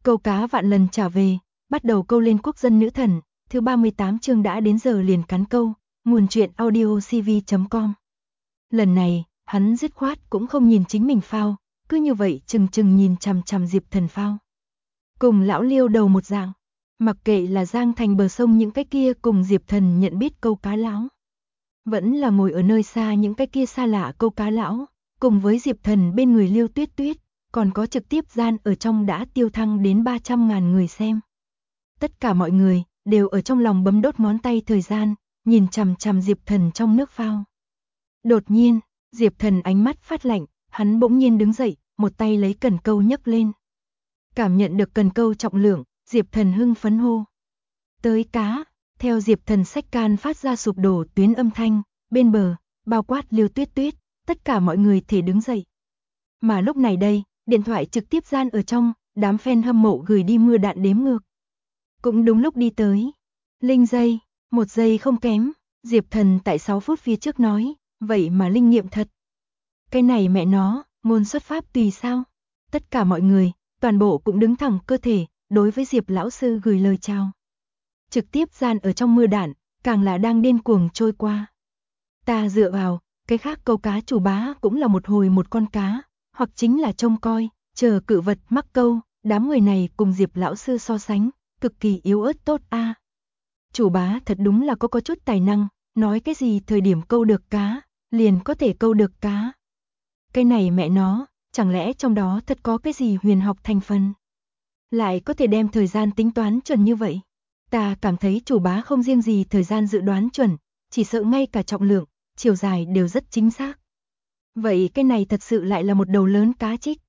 Câu cá vạn lần trả về, bắt đầu câu lên quốc dân nữ thần, thứ 38 chương đã đến giờ liền cắn câu, nguồn truyện audiocv.com. Lần này, hắn dứt khoát cũng không nhìn chính mình phao, cứ như vậy chừng chừng nhìn chằm chằm Diệp Thần phao. Cùng lão Liêu đầu một dạng, mặc kệ là giang thành bờ sông những cái kia cùng Diệp Thần nhận biết câu cá lão, vẫn là ngồi ở nơi xa những cái kia xa lạ câu cá lão, cùng với Diệp Thần bên người Liêu Tuyết Tuyết, còn có trực tiếp gian ở trong đã tiêu thăng đến 300.000 người xem. Tất cả mọi người đều ở trong lòng bấm đốt ngón tay thời gian, nhìn chằm chằm Diệp Thần trong nước phao. Đột nhiên, Diệp Thần ánh mắt phát lạnh, hắn bỗng nhiên đứng dậy, một tay lấy cần câu nhấc lên. Cảm nhận được cần câu trọng lượng, Diệp Thần hưng phấn hô. Tới cá, theo Diệp Thần xách can phát ra sụp đổ tuyến âm thanh, bên bờ, bao quát Liêu Tuyết Tuyết, tất cả mọi người thể đứng dậy. Mà lúc này đây, điện thoại trực tiếp gian ở trong, đám fan hâm mộ gửi đi mưa đạn đếm ngược. Cũng đúng lúc đi tới. Linh giây, 1 giây không kém, Diệp Thần tại 6 phút phía trước nói, vậy mà linh nghiệm thật. Cái này mẹ nó, ngôn xuất pháp tùy sao? Tất cả mọi người, toàn bộ cũng đứng thẳng cơ thể, đối với Diệp lão sư gửi lời chào. Trực tiếp gian ở trong mưa đạn, càng là đang điên cuồng trôi qua. Ta dựa vào, cái khác câu cá chủ bá cũng là một hồi một con cá, hoặc chính là trông coi, chờ cự vật mắc câu, đám người này cùng Diệp lão sư so sánh, cực kỳ yếu ớt tốt a. Chủ bá thật đúng là có chút tài năng, nói cái gì thời điểm câu được cá, liền có thể câu được cá. Cái này mẹ nó, chẳng lẽ trong đó thật có cái gì huyền học thành phần? Lại có thể đem thời gian tính toán chuẩn như vậy? Ta cảm thấy chủ bá không riêng gì thời gian dự đoán chuẩn, chỉ sợ ngay cả trọng lượng, chiều dài đều rất chính xác. Vậy cái này thật sự lại là một đầu lớn cá trích.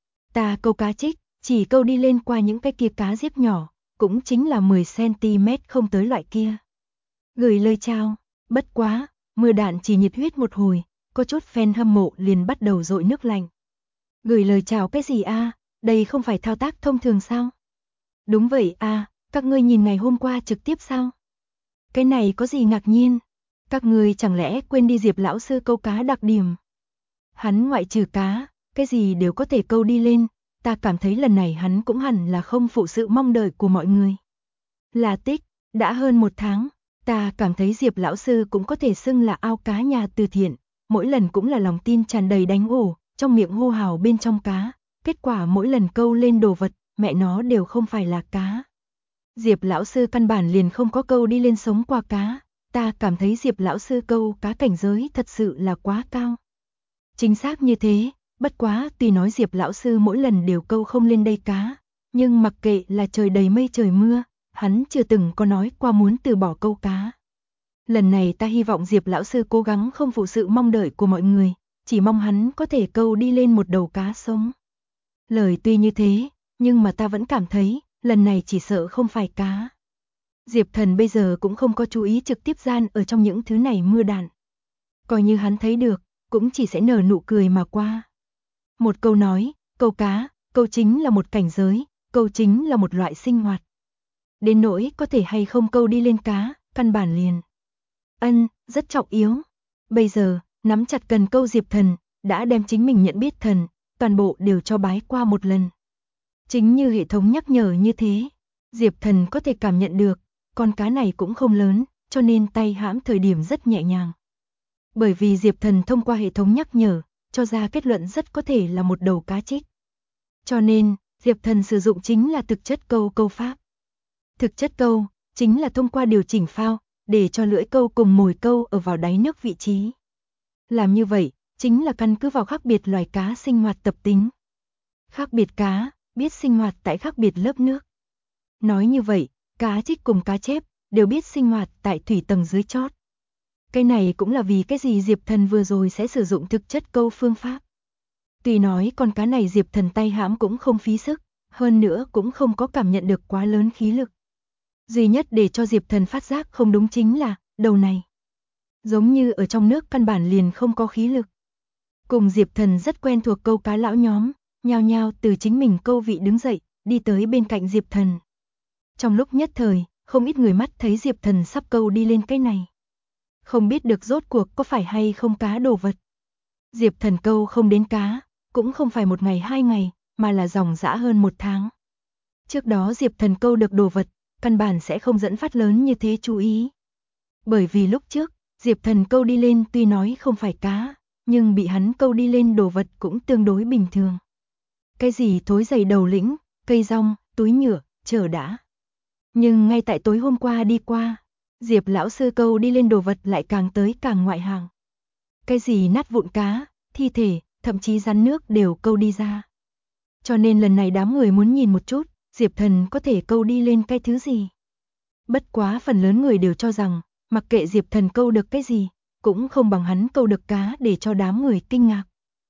Ta câu cá trích, chỉ câu đi lên qua những cái kia cá diếp nhỏ, cũng chính là 10cm không tới loại kia. Gửi lời chào, bất quá, mưa đạn chỉ nhiệt huyết một hồi, có chút fan hâm mộ liền bắt đầu dội nước lạnh. Gửi lời chào cái gì a? Đây không phải thao tác thông thường sao? Đúng vậy a, các ngươi nhìn ngày hôm qua trực tiếp sao? Cái này có gì ngạc nhiên? Các ngươi chẳng lẽ quên đi Diệp lão sư câu cá đặc điểm? Hắn ngoại trừ cá, cái gì đều có thể câu đi lên, ta cảm thấy lần này hắn cũng hẳn là không phụ sự mong đợi của mọi người. Là tích, đã hơn 1 tháng, ta cảm thấy Diệp lão sư cũng có thể xưng là ao cá nhà từ thiện, mỗi lần cũng là lòng tin tràn đầy đánh ổ, trong miệng hô hào bên trong cá, kết quả mỗi lần câu lên đồ vật, mẹ nó đều không phải là cá. Diệp lão sư căn bản liền không có câu đi lên sống qua cá, ta cảm thấy Diệp lão sư câu cá cảnh giới thật sự là quá cao. Chính xác như thế, bất quá tuy nói Diệp lão sư mỗi lần đều câu không lên đây cá, nhưng mặc kệ là trời đầy mây trời mưa, hắn chưa từng có nói qua muốn từ bỏ câu cá. Lần này ta hy vọng Diệp lão sư cố gắng không phụ sự mong đợi của mọi người, chỉ mong hắn có thể câu đi lên một đầu cá sống. Lời tuy như thế, nhưng mà ta vẫn cảm thấy, lần này chỉ sợ không phải cá. Diệp Thần bây giờ cũng không có chú ý trực tiếp gian ở trong những thứ này mưa đạn. Coi như hắn thấy được, cũng chỉ sẽ nở nụ cười mà qua. Một câu nói, câu cá, câu chính là một cảnh giới, câu chính là một loại sinh hoạt. Đến nỗi có thể hay không câu đi lên cá, căn bản liền. Rất trọng yếu. Bây giờ, nắm chặt cần câu Diệp Thần, đã đem chính mình nhận biết thần, toàn bộ đều cho bái qua một lần. Chính như hệ thống nhắc nhở như thế, Diệp Thần có thể cảm nhận được, con cá này cũng không lớn, cho nên tay hãm thời điểm rất nhẹ nhàng. Bởi vì Diệp Thần thông qua hệ thống nhắc nhở, cho ra kết luận rất có thể là một đầu cá trích. Cho nên, Diệp Thần sử dụng chính là thực chất câu pháp. Thực chất câu, chính là thông qua điều chỉnh phao, để cho lưỡi câu cùng mồi câu ở vào đáy nước vị trí. Làm như vậy, chính là căn cứ vào khác biệt loài cá sinh hoạt tập tính. Khác biệt cá, biết sinh hoạt tại khác biệt lớp nước. Nói như vậy, cá trích cùng cá chép, đều biết sinh hoạt tại thủy tầng dưới chót. Cái này cũng là vì cái gì Diệp Thần vừa rồi sẽ sử dụng thực chất câu phương pháp. Tuy nói con cá này Diệp Thần tay hãm cũng không phí sức, hơn nữa cũng không có cảm nhận được quá lớn khí lực. Duy nhất để cho Diệp Thần phát giác không đúng chính là, đầu này. Giống như ở trong nước căn bản liền không có khí lực. Cùng Diệp Thần rất quen thuộc câu cá lão nhóm, nhao nhao từ chính mình câu vị đứng dậy, đi tới bên cạnh Diệp Thần. Trong lúc nhất thời, không ít người mắt thấy Diệp Thần sắp câu đi lên cái này. Không biết được rốt cuộc có phải hay không cá đồ vật. Diệp Thần câu không đến cá, cũng không phải 1 ngày 2 ngày, mà là dòng dã hơn 1 tháng. Trước đó Diệp Thần câu được đồ vật, căn bản sẽ không dẫn phát lớn như thế chú ý. Bởi vì lúc trước, Diệp Thần câu đi lên tuy nói không phải cá, nhưng bị hắn câu đi lên đồ vật cũng tương đối bình thường. Cái gì thối dày đầu lĩnh, cây rong, túi nhựa, chờ đã. Nhưng ngay tại tối hôm qua đi qua, Diệp lão sư câu đi lên đồ vật lại càng tới càng ngoại hạng. Cái gì nát vụn cá, thi thể, thậm chí rắn nước đều câu đi ra. Cho nên lần này đám người muốn nhìn một chút, Diệp Thần có thể câu đi lên cái thứ gì. Bất quá phần lớn người đều cho rằng, mặc kệ Diệp Thần câu được cái gì, cũng không bằng hắn câu được cá để cho đám người kinh ngạc.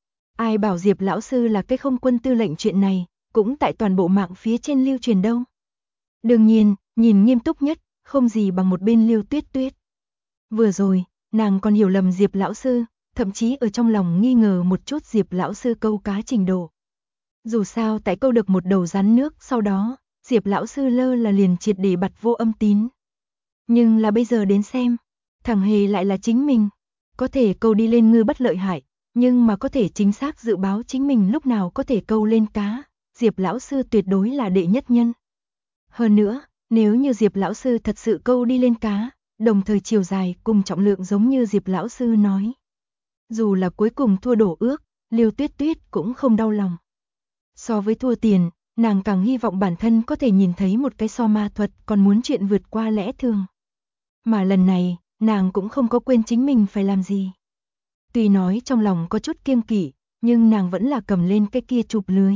Ai bảo Diệp lão sư là cái không quân tư lệnh, chuyện này, cũng tại toàn bộ mạng phía trên lưu truyền đâu. Đương nhiên, nhìn nghiêm túc nhất, không gì bằng một bên Lưu Tuyết Tuyết. Vừa rồi, nàng còn hiểu lầm Diệp lão sư, thậm chí ở trong lòng nghi ngờ một chút Diệp lão sư câu cá trình độ. Dù sao tại câu được một đầu rắn nước, sau đó, Diệp lão sư lơ là liền triệt để bặt vô âm tín. Nhưng là bây giờ đến xem, thằng hề lại là chính mình, có thể câu đi lên ngư bất lợi hại, nhưng mà có thể chính xác dự báo chính mình lúc nào có thể câu lên cá, Diệp lão sư tuyệt đối là đệ nhất nhân. Hơn nữa, nếu như Diệp lão sư thật sự câu đi lên cá, đồng thời chiều dài cùng trọng lượng giống như Diệp lão sư nói, dù là cuối cùng thua đổ ước, Lưu Tuyết Tuyết cũng không đau lòng. So với thua tiền, nàng càng hy vọng bản thân có thể nhìn thấy một cái so ma thuật còn muốn chuyện vượt qua lẽ thường. Mà lần này, nàng cũng không có quên chính mình phải làm gì. Tuy nói trong lòng có chút kiêng kỵ, nhưng nàng vẫn là cầm lên cái kia chụp lưới.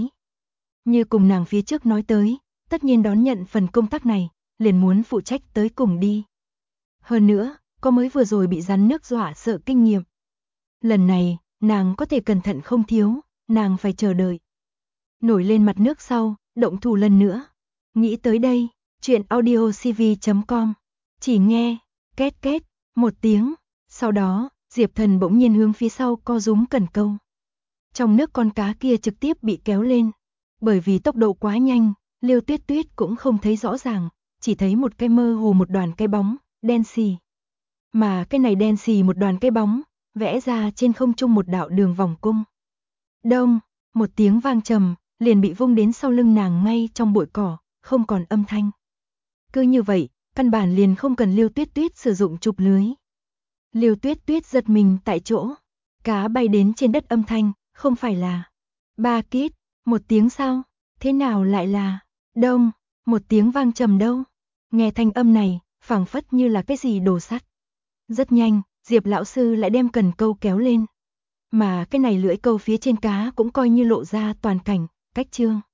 Như cùng nàng phía trước nói tới, tất nhiên đón nhận phần công tác này, liền muốn phụ trách tới cùng đi. Hơn nữa, có mới vừa rồi bị rắn nước dọa sợ kinh nghiệm. Lần này, nàng có thể cẩn thận không thiếu, nàng phải chờ đợi. Nổi lên mặt nước sau, động thủ lần nữa. Nghĩ tới đây, chuyện audiocv.com, chỉ nghe, két két, một tiếng, sau đó, Diệp Thần bỗng nhiên hướng phía sau co rúm cần câu. Trong nước con cá kia trực tiếp bị kéo lên, bởi vì tốc độ quá nhanh, Lưu Tuyết Tuyết cũng không thấy rõ ràng, chỉ thấy một cái mơ hồ một đoàn cái bóng, đen xì. Mà cái này đen xì một đoàn cái bóng, vẽ ra trên không trung một đạo đường vòng cung. Đông, một tiếng vang trầm, liền bị vung đến sau lưng nàng ngay trong bụi cỏ, không còn âm thanh. Cứ như vậy, căn bản liền không cần Lưu Tuyết Tuyết sử dụng chụp lưới. Lưu Tuyết Tuyết giật mình tại chỗ, cá bay đến trên đất, âm thanh, không phải là ba kít, một tiếng sau, thế nào lại là đông, một tiếng vang trầm đâu. Nghe thanh âm này, phảng phất như là cái gì đồ sắt. Rất nhanh, Diệp lão sư lại đem cần câu kéo lên. Mà cái này lưỡi câu phía trên cá cũng coi như lộ ra toàn cảnh, cách chương.